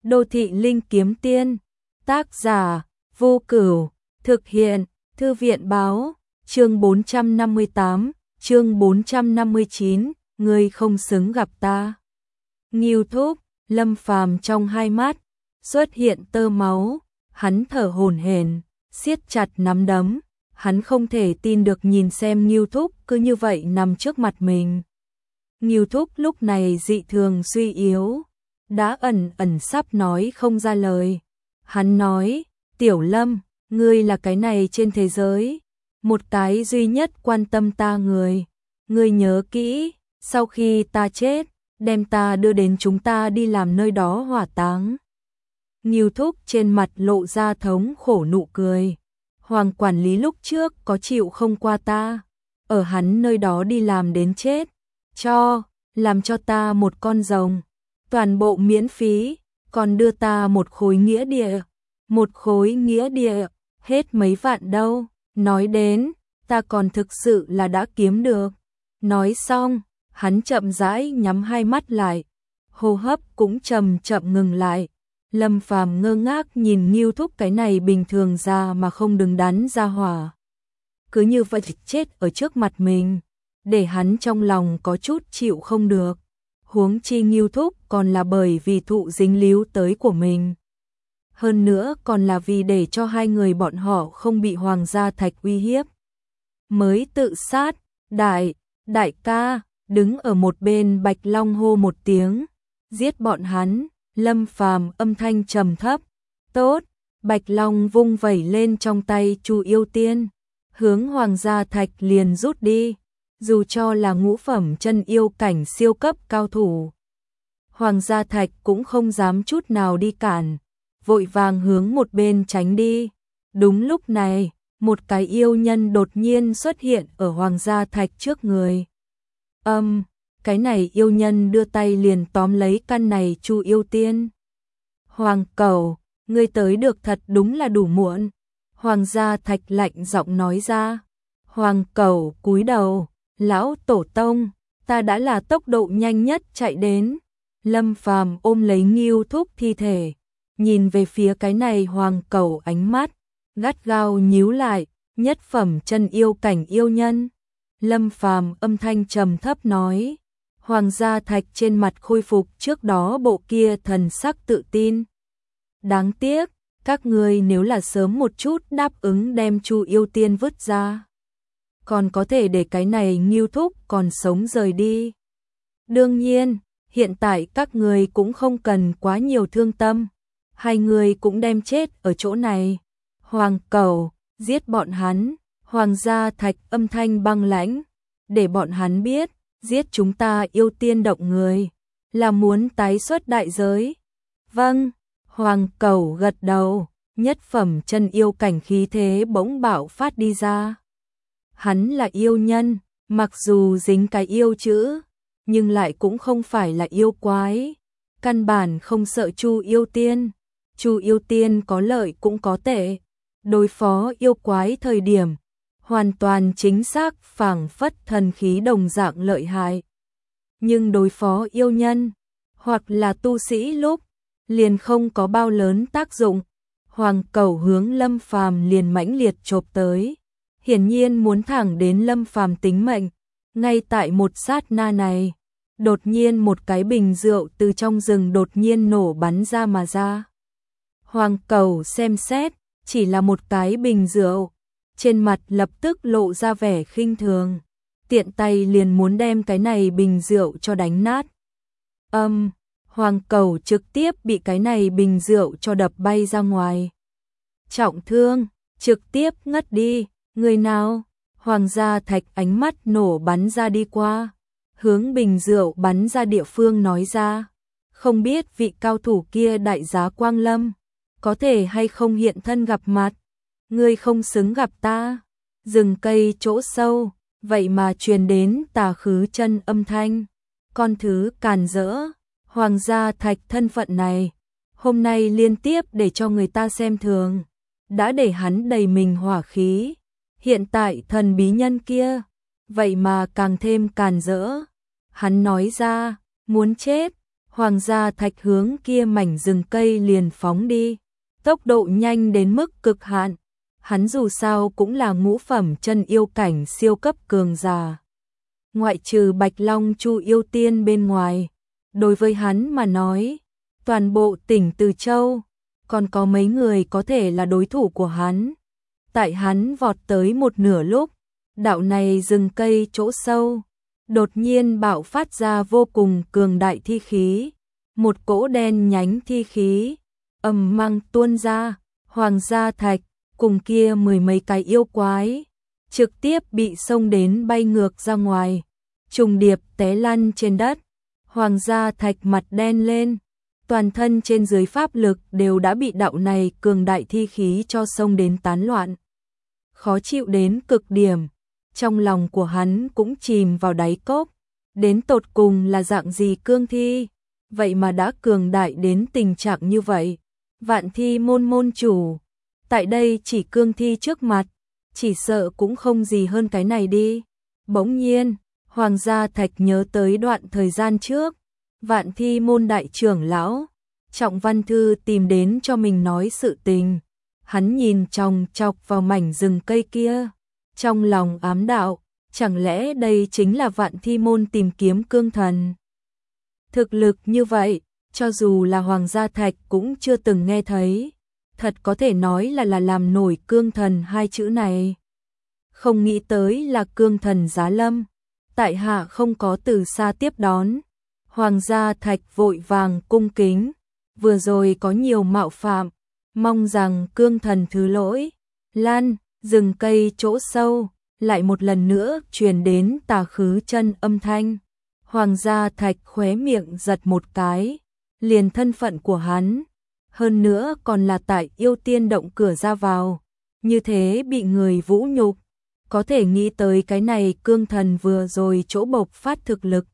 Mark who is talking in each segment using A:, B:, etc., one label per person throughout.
A: Đô thị linh kiếm tiên, tác giả, Vô Cửu, thực hiện, Thư viện báo, chương 458, chương 459, ngươi không xứng gặp ta. Ngưu Thúc, Lâm Phàm trong hai mắt, xuất hiện tơ máu, hắn thở hổn hển, siết chặt nắm đấm, hắn không thể tin được nhìn xem Ngưu Thúc cứ như vậy nằm trước mặt mình. Ngưu Thúc lúc này dị thường suy yếu, đã ẩn sắp nói không ra lời. Hắn nói, Tiểu Lâm, ngươi là cái này trên thế giới, một cái duy nhất quan tâm ta người. Ngươi nhớ kỹ, sau khi ta chết, đem ta đưa đến chúng ta đi làm nơi đó hỏa táng. Ngưu Thúc trên mặt lộ ra thống khổ nụ cười. Hoàng quản lý lúc trước có chịu không qua ta, ở hắn nơi đó đi làm đến chết, làm cho ta một con rồng, toàn bộ miễn phí, còn đưa ta một khối nghĩa địa, hết mấy vạn đâu, nói đến, ta còn thực sự là đã kiếm được. Nói xong, hắn chậm rãi nhắm hai mắt lại, hô hấp cũng chậm ngừng lại. Lâm Phàm ngơ ngác nhìn Ngưu Thúc cái này bình thường ra mà không đứng đắn ra hỏa. Cứ như vậy chết ở trước mặt mình, để hắn trong lòng có chút chịu không được. Huống chi Ngưu Thúc còn là bởi vì thụ dính líu tới của mình. Hơn nữa còn là vì để cho hai người bọn họ không bị Hoàng gia Thạch uy hiếp. Mới tự sát, đại ca, đứng ở một bên Bạch Long hô một tiếng, giết bọn hắn. Lâm Phàm âm thanh trầm thấp, tốt, Bạch Long vung vẩy lên trong tay Chu Yêu Tiên, hướng Hoàng gia Thạch liền rút đi, dù cho là ngũ phẩm chân yêu cảnh siêu cấp cao thủ. Hoàng gia Thạch cũng không dám chút nào đi cản, vội vàng hướng một bên tránh đi. Đúng lúc này, một cái yêu nhân đột nhiên xuất hiện ở Hoàng gia Thạch trước người. Cái này yêu nhân đưa tay liền tóm lấy căn này Chu Yêu Tiên. Hoàng Cẩu, ngươi tới được thật đúng là đủ muộn. Hoàng gia Thạch lạnh giọng nói ra. Hoàng Cẩu cúi đầu, lão tổ tông, ta đã là tốc độ nhanh nhất chạy đến. Lâm Phàm ôm lấy Ngưu Thúc thi thể, nhìn về phía cái này Hoàng Cẩu ánh mắt gắt gao nhíu lại, nhất phẩm chân yêu cảnh yêu nhân. Lâm Phàm âm thanh trầm thấp nói. Hoàng gia Thạch trên mặt khôi phục trước đó bộ kia thần sắc tự tin. Đáng tiếc, các ngươi nếu là sớm một chút đáp ứng đem Chu Yêu Tiên vứt ra, còn có thể để cái này Ngưu Thúc còn sống rời đi. Đương nhiên, hiện tại các ngươi cũng không cần quá nhiều thương tâm, hai người cũng đem chết ở chỗ này. Hoàng Cẩu, giết bọn hắn. Hoàng gia Thạch âm thanh băng lãnh, để bọn hắn biết, giết chúng ta Yêu Tiên động người, là muốn tái xuất đại giới. Vâng, Hoàng Cẩu gật đầu, nhất phẩm chân yêu cảnh khí thế bỗng bạo phát đi ra. Hắn là yêu nhân, mặc dù dính cái yêu chữ, nhưng lại cũng không phải là yêu quái, căn bản không sợ Chu Yêu Tiên. Chu Yêu Tiên có lợi cũng có tệ, đối phó yêu quái thời điểm hoàn toàn chính xác phảng phất thần khí đồng dạng lợi hại. Nhưng đối phó yêu nhân, hoặc là tu sĩ lúc, liền không có bao lớn tác dụng. Hoàng Cẩu hướng Lâm Phàm liền mãnh liệt chộp tới, hiển nhiên muốn thẳng đến Lâm Phàm tính mệnh. Ngay tại một sát na này, đột nhiên một cái bình rượu từ trong rừng đột nhiên nổ bắn ra mà ra. Hoàng Cẩu xem xét, chỉ là một cái bình rượu, trên mặt lập tức lộ ra vẻ khinh thường, tiện tay liền muốn đem cái này bình rượu cho đánh nát. Hoàng Cẩu trực tiếp bị cái này bình rượu cho đập bay ra ngoài. Trọng thương, trực tiếp ngất đi. Người nào? Hoàng gia Thạch ánh mắt nổ bắn ra đi qua, hướng bình rượu bắn ra địa phương nói ra. Không biết vị cao thủ kia đại giá Quang Lâm, có thể hay không hiện thân gặp mặt. Ngươi không xứng gặp ta. Rừng cây chỗ sâu, vậy mà truyền đến tà khứ chân âm thanh. Con thứ càn rỡ, Hoàng gia Thạch thân phận này, hôm nay liên tiếp để cho người ta xem thường, đã để hắn đầy mình hỏa khí. Hiện tại thần bí nhân kia, vậy mà càng thêm càn rỡ. Hắn nói ra, muốn chết. Hoàng Gia Thạch hướng kia mảnh rừng cây liền phóng đi, tốc độ nhanh đến mức cực hạn. Hắn dù sao cũng là ngũ phẩm chân yêu cảnh siêu cấp cường giả. Ngoại trừ Bạch Long Chu yêu tiên bên ngoài, đối với hắn mà nói, toàn bộ tỉnh Từ Châu, còn có mấy người có thể là đối thủ của hắn. Tại hắn vọt tới một nửa lúc, đạo này rừng cây chỗ sâu, đột nhiên bạo phát ra vô cùng cường đại thi khí. Một cỗ đen nhánh thi khí, ầm mang tuôn ra, Hoàng Gia Thạch, cùng kia mười mấy cái yêu quái, trực tiếp bị xông đến bay ngược ra ngoài, trùng điệp té lăn trên đất. Hoàng Gia Thạch mặt đen lên, toàn thân trên dưới pháp lực đều đã bị đạo này cường đại thi khí cho xông đến tán loạn. Khó chịu đến cực điểm, trong lòng của hắn cũng chìm vào đáy cốc, đến tột cùng là dạng gì cương thi, vậy mà đã cường đại đến tình trạng như vậy. Vạn Thi môn môn chủ, tại đây chỉ cương thi trước mặt, chỉ sợ cũng không gì hơn cái này đi. Bỗng nhiên, Hoàng Gia Thạch nhớ tới đoạn thời gian trước, Vạn Thi môn đại trưởng lão, Trọng Văn Thư tìm đến cho mình nói sự tình. Hắn nhìn chòng chọc vào mảnh rừng cây kia, trong lòng ám đạo, chẳng lẽ đây chính là Vạn Thi môn tìm kiếm cương thần. Thực lực như vậy, cho dù là Hoàng Gia Thạch cũng chưa từng nghe thấy, thật có thể nói là làm nổi cương thần hai chữ này. Không nghĩ tới là cương thần giá lâm, tại hạ không có từ xa tiếp đón. Hoàng Gia Thạch vội vàng cung kính, vừa rồi có nhiều mạo phạm, mong rằng cương thần thứ lỗi. Lan, rừng cây chỗ sâu, lại một lần nữa truyền đến Tà Khứ Chân âm thanh. Hoàng Gia Thạch khóe miệng giật một cái, liền thân phận của hắn, hơn nữa còn là tại yêu tiên động cửa ra vào, như thế bị người vũ nhục, có thể nghĩ tới cái này cương thần vừa rồi chỗ bộc phát thực lực.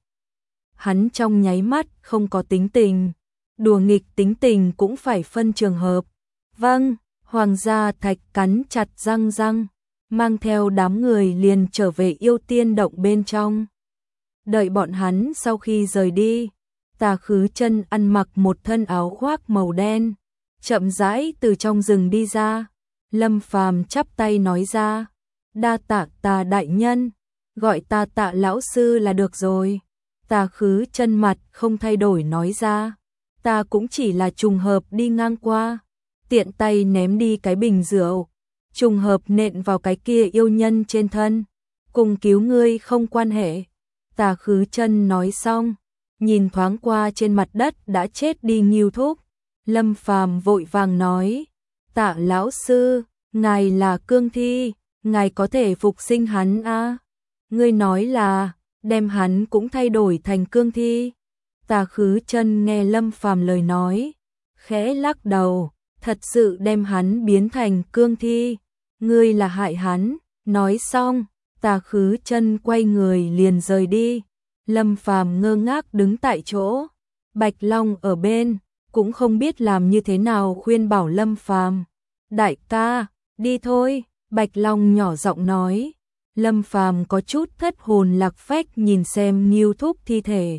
A: Hắn trong nháy mắt không có tính tình, đùa nghịch tính tình cũng phải phân trường hợp. Vâng, Hoàng Gia Thạch cắn chặt răng răng, mang theo đám người liền trở về yêu tiên động bên trong. Đợi bọn hắn sau khi rời đi, Tà Khứ Chân ăn mặc một thân áo khoác màu đen, chậm rãi từ trong rừng đi ra. Lâm Phàm chắp tay nói ra, đa tạ Tà đại nhân, gọi ta Tạ lão sư là được rồi. Tà Khứ Chân mặt không thay đổi nói ra, ta cũng chỉ là trùng hợp đi ngang qua, tiện tay ném đi cái bình rượu, trùng hợp nện vào cái kia yêu nhân trên thân, cùng cứu ngươi không quan hệ. Tà Khứ Chân nói xong, nhìn thoáng qua trên mặt đất đã chết đi Ngưu Thúc. Lâm Phàm vội vàng nói, Tạ lão sư, ngài là cương thi, ngài có thể phục sinh hắn à? Ngươi nói là đem hắn cũng thay đổi thành cương thi. Tà Khứ Chân nghe Lâm Phàm lời nói, khẽ lắc đầu, thật sự đem hắn biến thành cương thi, ngươi là hại hắn. Nói xong, Tà Khứ Chân quay người liền rời đi. Lâm Phàm ngơ ngác đứng tại chỗ, Bạch Long ở bên, cũng không biết làm như thế nào khuyên bảo Lâm Phàm. Đại ca, đi thôi, Bạch Long nhỏ giọng nói. Lâm Phàm có chút thất hồn lạc phách nhìn xem Ngưu Thúc thi thể.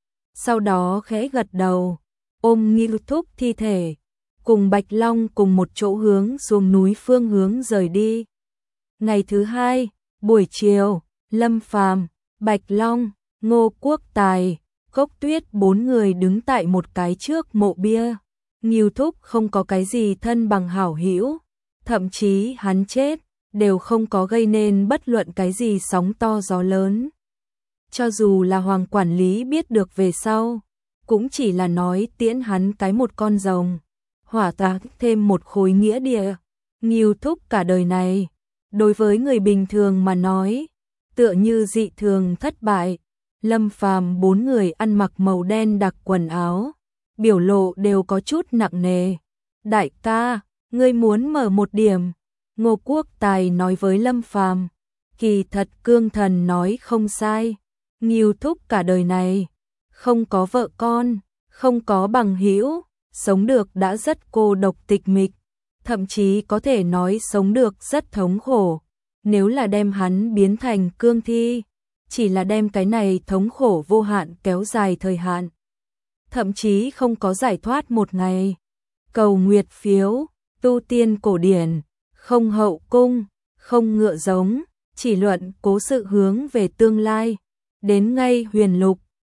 A: Sau đó khẽ gật đầu, ôm Ngưu Thúc thi thể, cùng Bạch Long cùng một chỗ hướng xuống núi phương hướng rời đi. Ngày thứ hai, buổi chiều, Lâm Phàm, Bạch Long, Ngô Quốc Tài, Cốc Tuyết bốn người đứng tại một cái trước mộ bia. Ngưu Thúc không có cái gì thân bằng hảo hữu, thậm chí hắn chết đều không có gây nên bất luận cái gì sóng to gió lớn. Cho dù là Hoàng quản lý biết được về sau, cũng chỉ là nói tiễn hắn cái một con rồng, hỏa táng thêm một khối nghĩa địa. Ngưu Thúc cả đời này, đối với người bình thường mà nói, tựa như dị thường thất bại. Lâm Phàm bốn người ăn mặc màu đen đặc quần áo, biểu lộ đều có chút nặng nề. Đại ca, ngươi muốn mở một điểm. Ngô Quốc Tài nói với Lâm Phàm, kỳ thật cương thần nói không sai. Ngưu Thúc cả đời này, không có vợ con, không có bằng hữu, sống được đã rất cô độc tịch mịch, thậm chí có thể nói sống được rất thống khổ. Nếu là đem hắn biến thành cương thi, chỉ là đem cái này thống khổ vô hạn kéo dài thời hạn. thậm chí không có giải thoát một ngày. Cầu nguyệt phiếu, tu tiên cổ điển, không hậu cung, không ngựa giống, chỉ luận cố sự hướng về tương lai. Đến ngay huyền lục,